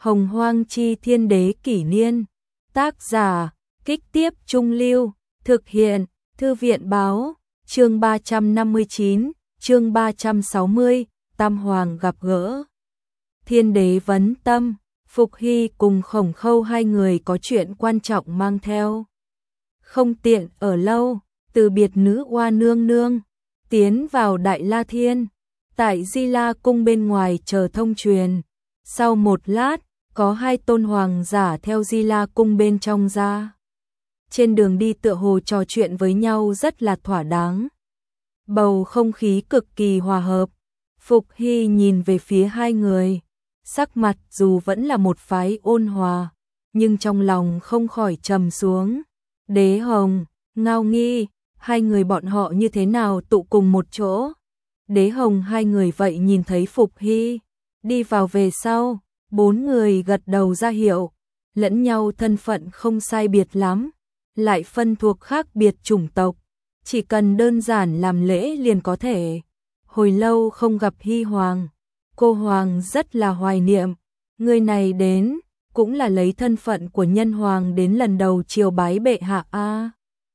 Hồng Hoang Chi Thiên Đế Kỷ Niên. Tác giả, Kích Tiếp Trung Lưu. Thực hiện, Thư viện Báo. Chương 359, chương 360, Tam Hoàng gặp gỡ. Thiên Đế vấn tâm, Phục Hy cùng Khổng Khâu hai người có chuyện quan trọng mang theo. Không tiện ở lâu, từ biệt nữ oa nương nương, tiến vào Đại La Thiên. Tại Di La Cung bên ngoài chờ thông truyền. Sau một lát, có hai tôn hoàng giả theo Di La Cung bên trong ra. Trên đường đi tựa hồ trò chuyện với nhau rất là thỏa đáng. Bầu không khí cực kỳ hòa hợp. Phục Hy nhìn về phía hai người. Sắc mặt dù vẫn là một phái ôn hòa, nhưng trong lòng không khỏi trầm xuống. Đế Hồng, Ngao Nghi, hai người bọn họ như thế nào tụ cùng một chỗ? Đế Hồng hai người vậy nhìn thấy Phục Hy đi vào về sau, bốn người gật đầu ra hiệu, lẫn nhau thân phận không sai biệt lắm, lại phân thuộc khác biệt chủng tộc, chỉ cần đơn giản làm lễ liền có thể. Hồi lâu không gặp Hy Hoàng, cô Hoàng rất là hoài niệm, người này đến cũng là lấy thân phận của nhân hoàng đến lần đầu triều bái bệ hạ a.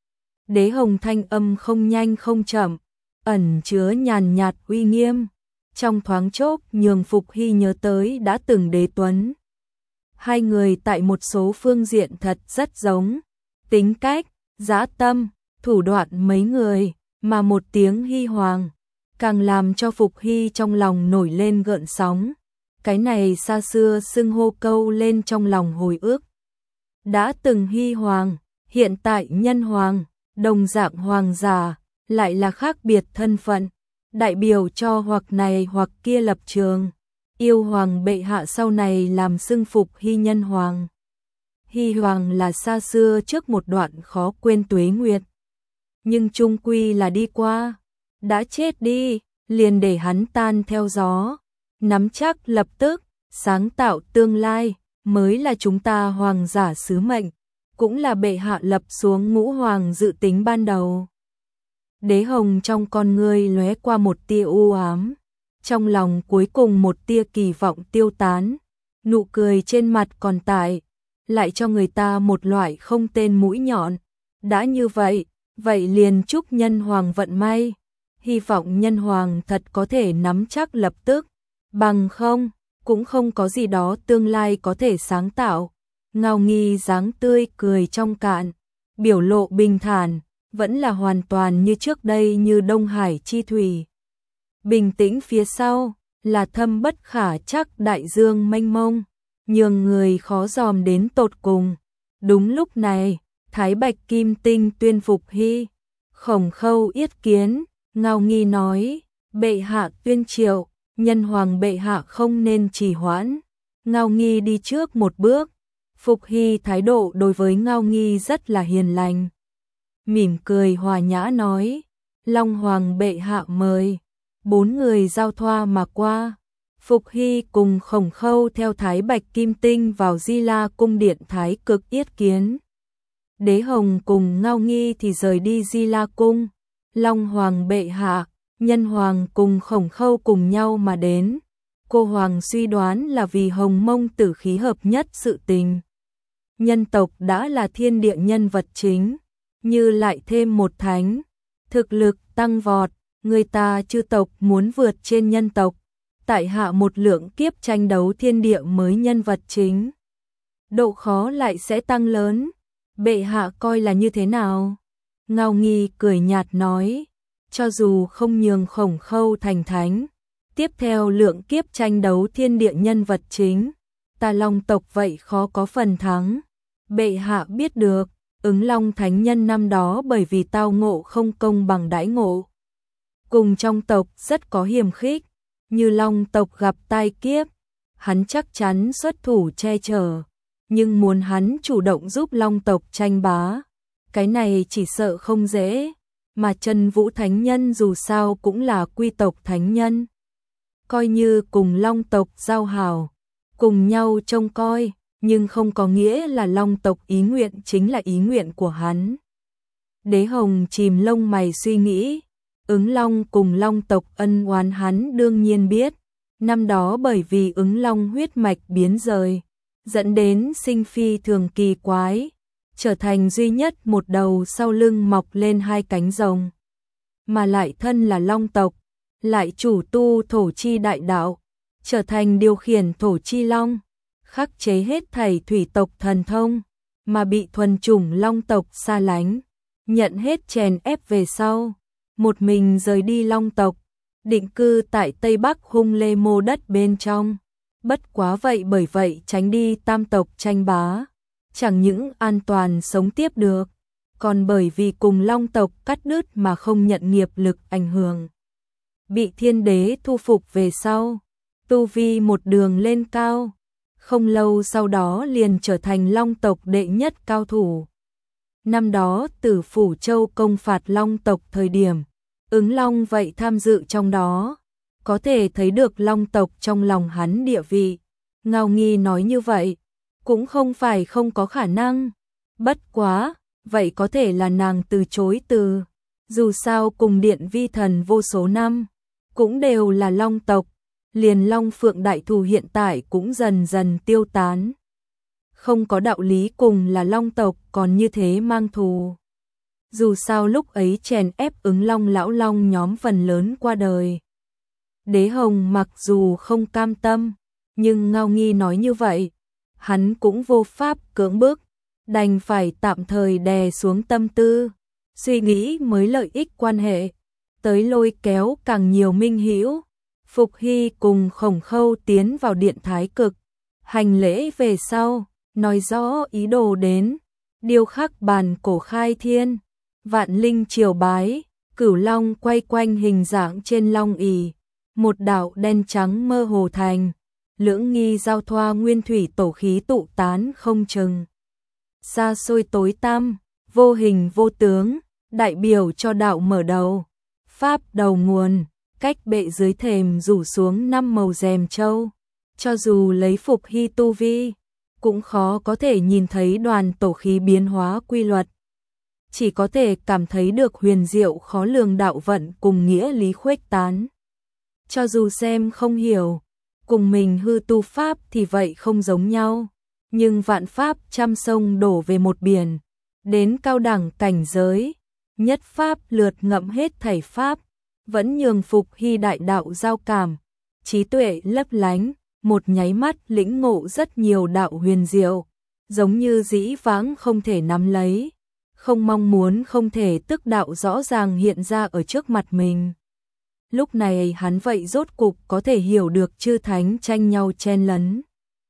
Đế Hồng thanh âm không nhanh không chậm, ẩn chứa nhàn nhạt uy nghiêm, trong thoáng chốc nhường Phục Hy nhớ tới đã từng đế tuấn. Hai người tại một số phương diện thật rất giống, tính cách, dã tâm, thủ đoạn mấy người, mà một tiếng Hy Hoàng càng làm cho Phục Hy trong lòng nổi lên gợn sóng. Cái này xa xưa xưng hô câu lên trong lòng hồi ức. Đã từng Hy Hoàng, hiện tại nhân hoàng, đồng dạng hoàng giả, lại là khác biệt thân phận, đại biểu cho hoặc này hoặc kia lập trường. Yêu hoàng bệ hạ sau này làm xưng Phục Hy nhân hoàng. Hy Hoàng là xa xưa trước một đoạn khó quên tuế nguyệt, nhưng chung quy là đi qua, đã chết đi, liền để hắn tan theo gió, nắm chắc lập tức, sáng tạo tương lai, mới là chúng ta hoàng giả sứ mệnh, cũng là bệ hạ lập xuống ngũ hoàng dự tính ban đầu. Đế Hồng trong con ngươi lóe qua một tia u ám, trong lòng cuối cùng một tia kỳ vọng tiêu tán, nụ cười trên mặt còn tại, lại cho người ta một loại không tên mũi nhọn. Đã như vậy, vậy liền chúc nhân hoàng vận may, hy vọng nhân hoàng thật có thể nắm chắc lập tức, bằng không, cũng không có gì đó tương lai có thể sáng tạo. Ngao Nghi dáng tươi cười trong cạn, biểu lộ bình thản, vẫn là hoàn toàn như trước đây, như Đông Hải chi thủy. Bình tĩnh phía sau, là thâm bất khả chắc đại dương mênh mông, nhường người khó dòm đến tột cùng. Đúng lúc này, Thái Bạch Kim Tinh tuyên Phục Hy, Khổng Khâu yết kiến. Ngao Nghi nói, bệ hạ tuyên triệu, nhân hoàng bệ hạ không nên trì hoãn. Ngao Nghi đi trước một bước. Phục Hy thái độ đối với Ngao Nghi rất là hiền lành, mỉm cười hòa nhã nói, Long hoàng bệ hạ mời. Bốn người giao thoa mà qua. Phục Hy cùng Khổng Khâu theo Thái Bạch Kim Tinh vào Di La Cung điện Thái Cực yết kiến. Đế Hồng cùng Ngao Nghi thì rời đi Di La Cung. Long hoàng bệ hạ, nhân hoàng cùng Khổng Khâu cùng nhau mà đến. Cô hoàng suy đoán là vì Hồng Mông tử khí hợp nhất sự tình. Nhân tộc đã là thiên địa nhân vật chính, như lại thêm một thánh, thực lực tăng vọt, người ta chư tộc muốn vượt trên nhân tộc, tại hạ một lượng kiếp tranh đấu thiên địa mới nhân vật chính. Độ khó lại sẽ tăng lớn, bệ hạ coi là như thế nào? Ngao Nghi cười nhạt nói, cho dù không nhường Khổng Khâu thành thánh, tiếp theo lượng kiếp tranh đấu thiên địa nhân vật chính, ta Long tộc vậy khó có phần thắng. Bệ hạ biết được, Ứng Long thánh nhân năm đó bởi vì tao ngộ không công bằng đãi ngộ, cùng trong tộc rất có hiềm khích, như Long tộc gặp tai kiếp, hắn chắc chắn xuất thủ che chở, nhưng muốn hắn chủ động giúp Long tộc tranh bá, cái này chỉ sợ không dễ, mà Trần Vũ thánh nhân dù sao cũng là quy tộc thánh nhân, coi như cùng Long tộc giao hảo, cùng nhau trông coi, nhưng không có nghĩa là Long tộc ý nguyện chính là ý nguyện của hắn. Đế Hồng chìm lông mày suy nghĩ, Ứng Long cùng Long tộc ân oán hắn đương nhiên biết, năm đó bởi vì Ứng Long huyết mạch biến rời, dẫn đến sinh phi thường kỳ quái, trở thành duy nhất một đầu sau lưng mọc lên hai cánh rồng, mà lại thân là long tộc, lại chủ tu thổ chi đại đạo, trở thành điều khiển thổ chi long, khắc chế hết thảy thủy tộc thần thông, mà bị thuần chủng long tộc xa lánh, nhận hết chèn ép về sau, một mình rời đi long tộc, định cư tại Tây Bắc Hung Lê Mô đất bên trong. Bất quá vậy bởi vậy tránh đi tam tộc tranh bá, chẳng những an toàn sống tiếp được, còn bởi vì cùng long tộc cắt đứt mà không nhận nghiệp lực ảnh hưởng. Bị thiên đế thu phục về sau, tu vi một đường lên cao, không lâu sau đó liền trở thành long tộc đệ nhất cao thủ. Năm đó Tử Phủ Châu công phạt long tộc thời điểm, Ứng Long vậy tham dự trong đó, có thể thấy được long tộc trong lòng hắn địa vị. Ngao Nghi nói như vậy, cũng không phải không có khả năng. Bất quá, vậy có thể là nàng từ chối từ. Dù sao cùng Điện Vi Thần vô số năm, cũng đều là long tộc, liền Long Phượng đại thù hiện tại cũng dần dần tiêu tán. Không có đạo lý cùng là long tộc còn như thế mang thù. Dù sao lúc ấy chèn ép Ứng Long lão long nhóm phần lớn qua đời. Đế Hồng mặc dù không cam tâm, nhưng Ngao Nghi nói như vậy, hắn cũng vô pháp cưỡng bức, đành phải tạm thời đè xuống tâm tư, suy nghĩ mới lợi ích quan hệ, tới lôi kéo càng nhiều minh hữu. Phục Hy cùng Khổng Khâu tiến vào điện Thái Cực, hành lễ về sau, nói rõ ý đồ đến, điêu khắc bàn cổ khai thiên, vạn linh triều bái, cửu long quay quanh hình dạng trên long ỷ, một đạo đen trắng mơ hồ thành, lưỡng nghi giao thoa nguyên thủy tổ khí tụ tán không chừng. Xa xôi tối tăm, vô hình vô tướng, đại biểu cho đạo mở đầu, pháp đầu nguồn, cách bệ dưới thềm rủ xuống 5 màu rèm châu, cho dù lấy Phục Hy tu vi, cũng khó có thể nhìn thấy đoàn tổ khí biến hóa quy luật. Chỉ có thể cảm thấy được huyền diệu khó lường đạo vận cùng nghĩa lý khuếch tán. Cho dù xem không hiểu, cùng mình hư tu pháp thì vậy không giống nhau, nhưng vạn pháp trăm sông đổ về một biển, đến cao đẳng cảnh giới, nhất pháp lượt ngậm hết thảy pháp, vẫn nhường Phục Hy đại đạo giao cảm, trí tuệ lấp lánh, một nháy mắt lĩnh ngộ rất nhiều đạo huyền diệu, giống như dĩ vãng không thể nắm lấy, không mong muốn không thể tức đạo rõ ràng hiện ra ở trước mặt mình. Lúc này hắn vậy rốt cục có thể hiểu được chư thánh tranh nhau chen lấn.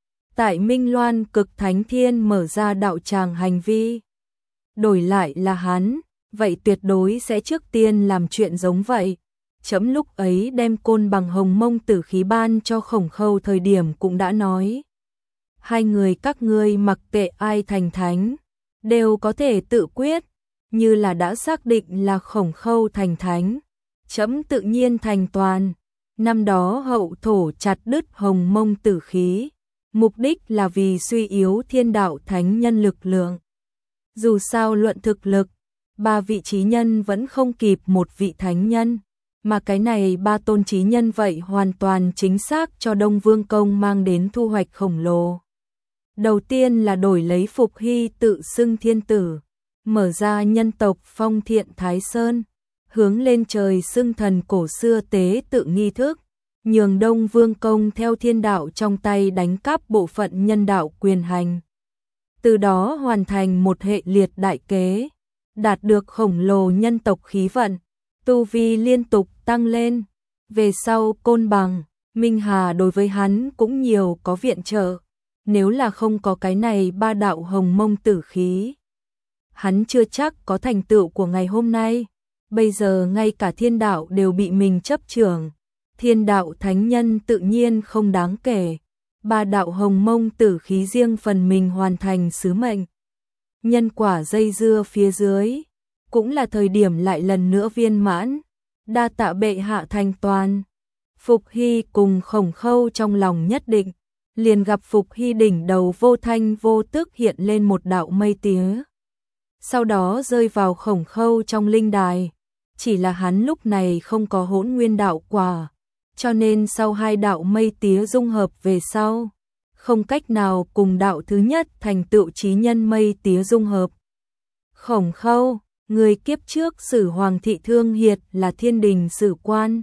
Tại Minh Loan Cực Thánh Thiên mở ra đạo tràng hành vi, đổi lại là hắn, vậy tuyệt đối sẽ trước tiên làm chuyện giống vậy. Chấm lúc ấy đem côn bằng hồng mông tử khí ban cho Khổng Khâu thời điểm cũng đã nói. Hai người các ngươi mặc kệ ai thành thánh, đều có thể tự quyết, như là đã xác định là Khổng Khâu thành thánh. Chấm tự nhiên thành toàn. Năm đó hậu thổ chặt đứt hồng mông tử khí, mục đích là vì suy yếu thiên đạo thánh nhân lực lượng. Dù sao luận thực lực, 3 vị trí nhân vẫn không kịp một vị thánh nhân, mà cái này 3 tôn trí nhân vậy hoàn toàn chính xác cho Đông Vương Công mang đến thu hoạch khổng lồ. Đầu tiên là đổi lấy Phục Hy tự xưng thiên tử, mở ra nhân tộc Phong Thiện Thái Sơn, hướng lên trời xưng thần cổ xưa tế tự nghi thức, nhường Đông Vương Công theo thiên đạo trong tay đánh cắp bộ phận nhân đạo quyền hành. Từ đó hoàn thành một hệ liệt đại kế, đạt được khổng lồ nhân tộc khí vận, tu vi liên tục tăng lên. Về sau Côn Bằng, Minh Hà đối với hắn cũng nhiều có viện trợ, nếu là không có cái này 3 đạo hồng mông tử khí, hắn chưa chắc có thành tựu của ngày hôm nay. Bây giờ ngay cả thiên đạo đều bị mình chấp trưởng, thiên đạo thánh nhân tự nhiên không đáng kể. 3 đạo hồng mông tử khí riêng phần mình hoàn thành sứ mệnh. Nhân quả dây dưa phía dưới, cũng là thời điểm lại lần nữa viên mãn, đa tạ bệ hạ thành toàn. Phục Hy cùng Khổng Khâu trong lòng nhất định, liền gặp Phục Hy đỉnh đầu vô thanh vô tức hiện lên một đạo mây tía. Sau đó rơi vào Khổng Khâu trong linh đài, chỉ là hắn lúc này không có hỗn nguyên đạo quả, cho nên sau 2 đạo mây tía dung hợp về sau, không cách nào cùng đạo thứ nhất thành tựu chí nhân mây tía dung hợp. Khổng Khâu, người kiếp trước sử Hoàng thị Thương Hiệt là thiên đình sử quan,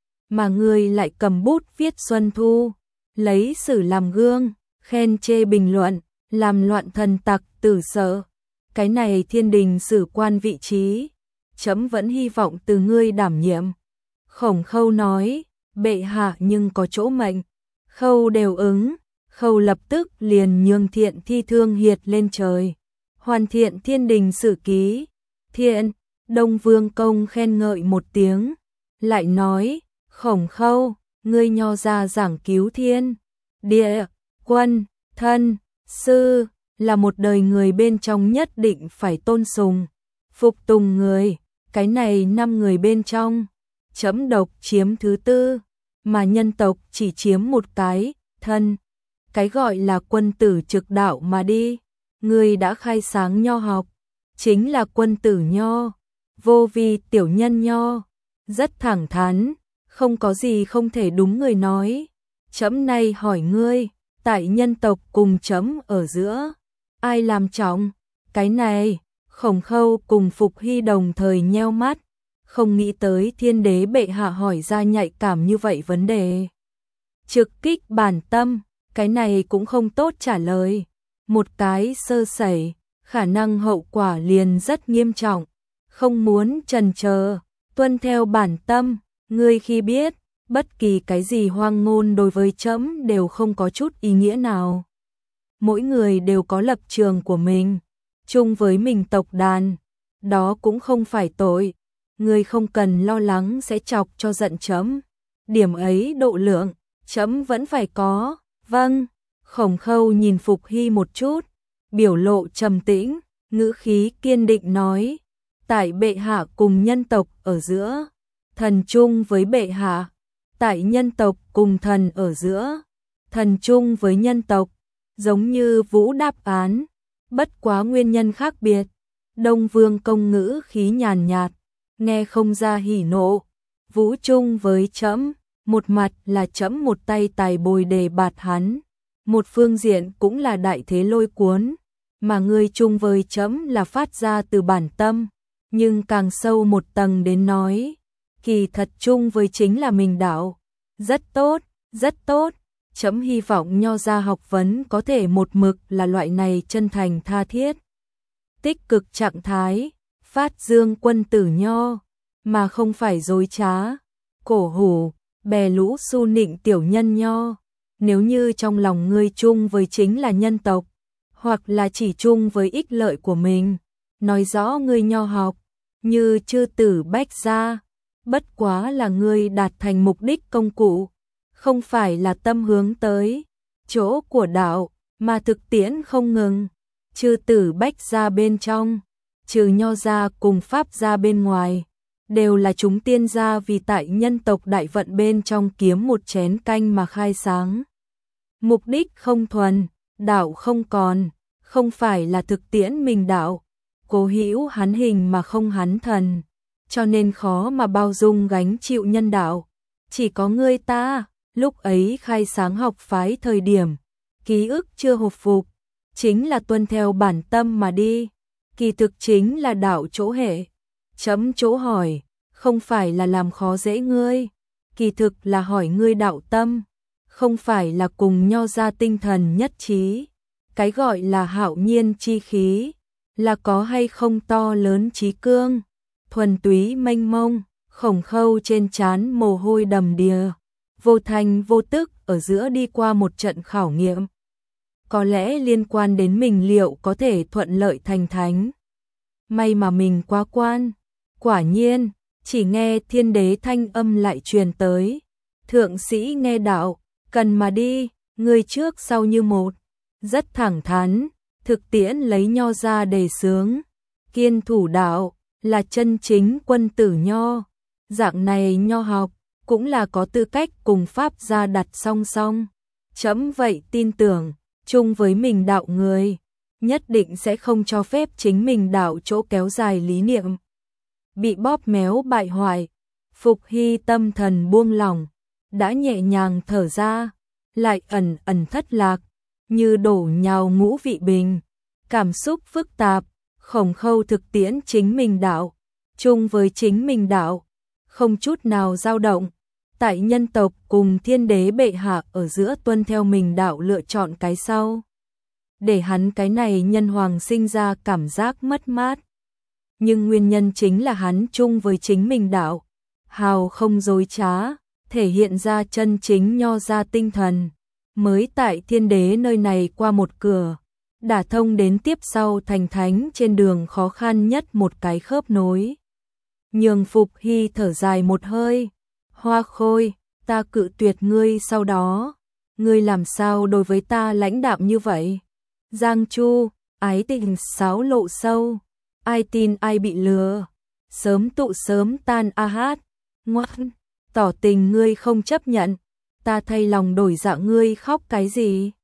mà người lại cầm bút viết Xuân Thu, lấy sử làm gương, khen chê bình luận, làm loạn thần tặc tử sợ. Cái này thiên đình sử quan vị trí, chấm vẫn hy vọng từ ngươi đảm nhiệm. Khổng Khâu nói, bệ hạ nhưng có chỗ mệnh. Khâu đều ứng, Khâu lập tức liền nhường Thiện thi Thương Hiệt lên trời, hoàn thiện thiên đình sử ký. Thiện, Đông Vương công khen ngợi một tiếng, lại nói, Khổng Khâu, ngươi nho ra giảng cứu thiên, địa, quân, thân, sư, là một đời người bên trong nhất định phải tôn sùng, phục tùng người, cái này 5 người bên trong, chấm độc chiếm thứ tư, mà nhân tộc chỉ chiếm một cái, thân. Cái gọi là quân tử trực đạo mà đi, người đã khai sáng nho học, chính là quân tử nho, vô vi tiểu nhân nho, rất thẳng thắn, không có gì không thể đúng người nói. Chấm nay hỏi ngươi, tại nhân tộc cùng chấm ở giữa, ai làm trọng? Cái này, Khổng Khâu cùng Phục Hy đồng thời nheo mắt, không nghĩ tới thiên đế bệ hạ hỏi ra nhạy cảm như vậy vấn đề. Trực kích bản tâm, cái này cũng không tốt trả lời. Một cái sơ sẩy, khả năng hậu quả liền rất nghiêm trọng. Không muốn chần chờ, tuân theo bản tâm, ngươi khi biết, bất kỳ cái gì hoang ngôn đối với chấm đều không có chút ý nghĩa nào. Mỗi người đều có lập trường của mình, chung với mình tộc đàn, đó cũng không phải tội. Ngươi không cần lo lắng sẽ chọc cho giận chấm. Điểm ấy độ lượng, chấm vẫn phải có. Vâng, Khổng Khâu nhìn Phục Hy một chút, biểu lộ trầm tĩnh, ngữ khí kiên định nói, tại bệ hạ cùng nhân tộc ở giữa, thần chung với bệ hạ, tại nhân tộc cùng thần ở giữa, thần chung với nhân tộc, giống như Vũ đáp án, bất quá nguyên nhân khác biệt. Đông Vương công ngữ khí nhàn nhạt, nghe không ra hỉ nộ. Vũ chung với chấm, một mặt là chấm một tay tài bồi đề bạt hắn, một phương diện cũng là đại thế lôi cuốn, mà ngươi chung với chấm là phát ra từ bản tâm, nhưng càng sâu một tầng đến nói, kỳ thật chung với chính là mình đạo. Rất tốt, rất tốt, chấm hy vọng nho gia học vấn có thể một mực là loại này chân thành tha thiết, tích cực trạng thái, phát dương quân tử nho, mà không phải dối trá, cổ hủ, bè lũ su nịnh tiểu nhân nho. Nếu như trong lòng ngươi chung với chính là nhân tộc, hoặc là chỉ chung với ích lợi của mình, nói rõ ngươi nho học, như chư tử bách gia, bất quá là ngươi đạt thành mục đích công cụ, không phải là tâm hướng tới chỗ của đạo, mà thực tiễn không ngừng. Chư tử bách gia bên trong, trừ nho gia cùng pháp gia bên ngoài, đều là chúng tiên gia vì tại nhân tộc đại vận bên trong kiếm một chén canh mà khai sáng. Mục đích không thuần, đạo không còn, không phải là thực tiễn mình đạo, cố hữu hắn hình mà không hắn thần, cho nên khó mà bao dung gánh chịu nhân đạo. Chỉ có ngươi ta, lúc ấy khai sáng học phái thời điểm, ký ức chưa hồi phục, chính là tuân theo bản tâm mà đi, kỳ thực chính là đạo chỗ hệ. Chấm chỗ hỏi, không phải là làm khó dễ ngươi, kỳ thực là hỏi ngươi đạo tâm, không phải là cùng nho ra tinh thần nhất trí. Cái gọi là hạo nhiên chi khí, là có hay không to lớn trí cương, thuần túy mênh mông. Khổng Khâu trên trán mồ hôi đầm đìa, vô thành vô tức ở giữa đi qua một trận khảo nghiệm. Có lẽ liên quan đến mình liệu có thể thuận lợi thành thánh. May mà mình quá quan. Quả nhiên, chỉ nghe thiên đế thanh âm lại truyền tới. Thượng sĩ nghe đạo, cần mà đi, người trước sau như một. Rất thẳng thắn, thực tiễn lấy nho ra đề xướng. Kiên thủ đạo, là chân chính quân tử nho. Dạng này nho học, cũng là có tư cách cùng pháp gia đặt song song. Chấm vậy tin tưởng, chung với mình đạo người, nhất định sẽ không cho phép chính mình đạo chỗ kéo dài lý niệm bị bóp méo bại hoại. Phục Hy tâm thần buông lỏng, đã nhẹ nhàng thở ra, lại ẩn ẩn thất lạc, như đổ nhào ngũ vị bình, cảm xúc phức tạp, Khổng Khâu thực tiễn chính mình đạo, chung với chính mình đạo, không chút nào dao động. Tại nhân tộc cùng thiên đế bệ hạ ở giữa tuân theo mình đạo lựa chọn cái sau. Để hắn cái này nhân hoàng sinh ra cảm giác mất mát. Nhưng nguyên nhân chính là hắn chung với chính mình đạo, hào không dối trá, thể hiện ra chân chính nho ra tinh thần, mới tại thiên đế nơi này qua một cửa, đả thông đến tiếp sau thành thánh trên đường khó khăn nhất một cái khớp nối. Nhường Phục Hy thở dài một hơi, Hoa Khôi, ta cự tuyệt ngươi sau đó, ngươi làm sao đối với ta lãnh đạm như vậy? Giang Chu, ái tình xáo lộ sâu, ai tin ai bị lừa, sớm tụ sớm tan a hát, ngoan, tỏ tình ngươi không chấp nhận, ta thay lòng đổi dạ ngươi khóc cái gì?